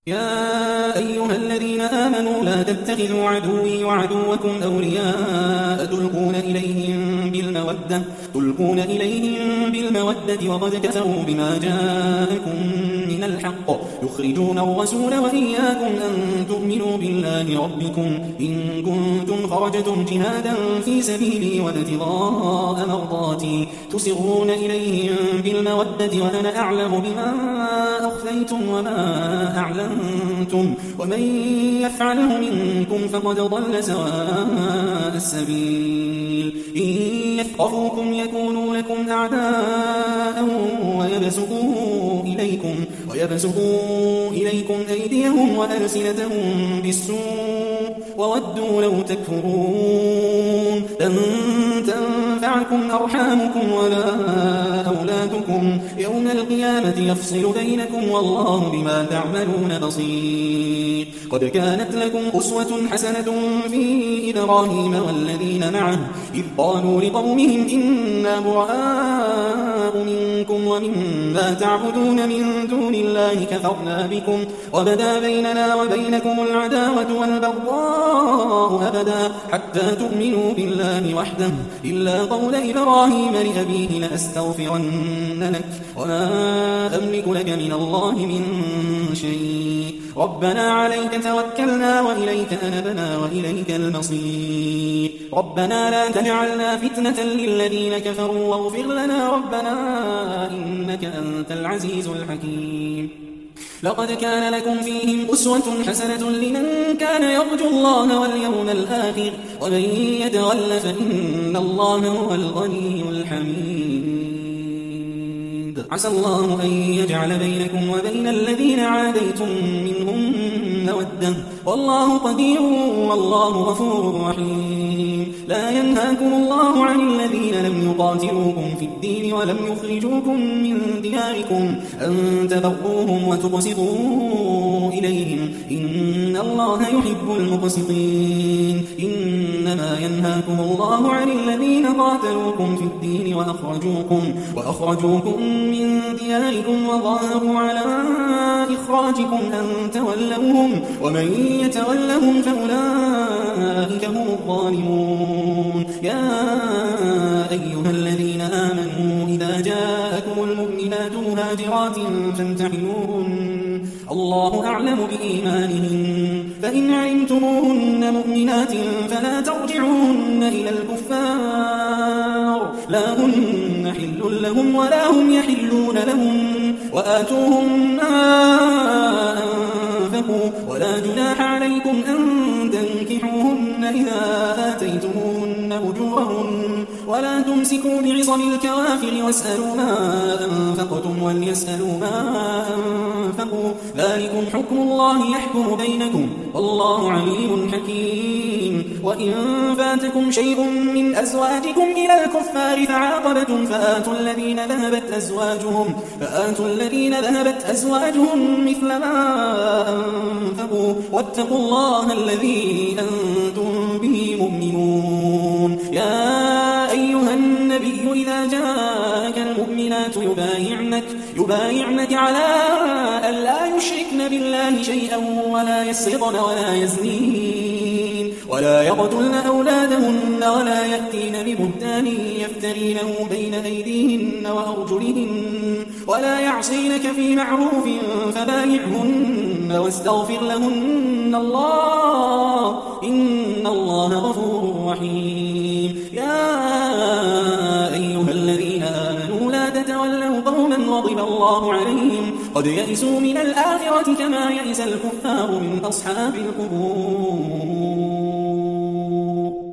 يا أيها الذين آمنوا لا تتخذوا عدوي وعدوكم أولياء تلقون إليهم بالمودة وقد كفروا بما جاءكم من الحق يخرجون الرسول وإياكم أن تؤمنوا بالله ربكم إن كنتم خرجتم جهادا في سبيلي وابتغاء مرضاتي تسرون إليهم بالمودة وأنا أعلم بما أخفيتم وما أعلنتم ومن يفعله منكم فقد ضل سواء السبيل إن يثقفوكم يكونوا لكم أعداء ويبسطوا إليكم أيديهم وألسنتهم بالسوء وودوا لو تكفرون لن تنفعكم أرحامكم ولا أولادكم يوم القيامة يفصل بينكم والله بما تعملون بصير قد كانت لكم أسوة حسنة في إبراهيم والذين معه إذ قالوا لقومهم إنا براء منكم ومما تعبدون من دون الله كفرنا بكم وبدا بيننا وبينكم العداوة والبغضاء أبدا حتى تؤمنوا بالله وحده إلا قول إبراهيم لأبيه لأستغفرن لك وما أملك لك من الله من شيء ربنا عليك توكلنا وإليك أنبنا وإليك المصير ربنا لا تجعلنا فتنة للذين كفروا واغفر لنا ربنا إنك أنت العزيز الحكيم لقد كان لكم فيهم أسوة حسنة لمن كان يرجو الله واليوم الآخر ومن يتول فإن الله هو الغني الحميد عسى الله أن يجعل بينكم وبين الذين عاديتم منهم مودة والله قدير والله غفور رحيم لا ينهاكم الله عن الذين لم يقاتلوكم في الدين ولم يخرجوكم من دياركم أن تبروهم وتقسطوا إليهم إن الله يحب المقسطين إنما ينهاكم الله عن الذين قاتلوكم في الدين وأخرجوكم من دياركم وظاهروا على إخراجكم أن تولوهم ومن يتولهم فأولئك هم الظالمون يا أيها الذين آمنوا إذا جاءكم المؤمنات مهاجرات فامتحنوهن الله أعلم بإيمانهن فإن علمتموهن مؤمنات فلا ترجعوهن إلى الكفار لا هن حل لهم ولا هم يحلون لهم وآتوهم ما أنفقوا ولا جناح عليكم أن تنكحوهن إذا آتيتموهن أجورهن ولا تمسكوا بعصم الكوافر واسألوا ما أنفقتم وليسألوا ما أنفقوا ذلكم حكم الله يحكم بينكم والله عليم حكيم وإن فاتكم شيء من أزواجكم إلى الكفار فعاقبتم فآتوا الذين ذهبت أزواجهم مثل ما أنفقوا واتقوا الله الذي أنتم به مؤمنون يا أيها النبي إذا جاءك المؤمنات يبايعنك على أن لا يشركن بالله شيئا ولا يسرقن ولا يزنين ولا يقتلن أولادهن ولا يأتين ببهتان يفترينه بين أيديهن وأرجلهن ولا يعصينك في معروف فبايعهن واستغفر لهن الله إن الله غفور رحيم يا أيها الذين آمنوا لا تتولوا قوما غضب الله عليهم قد يئسوا من الآخرة كما يئس الكفار من أصحاب القبور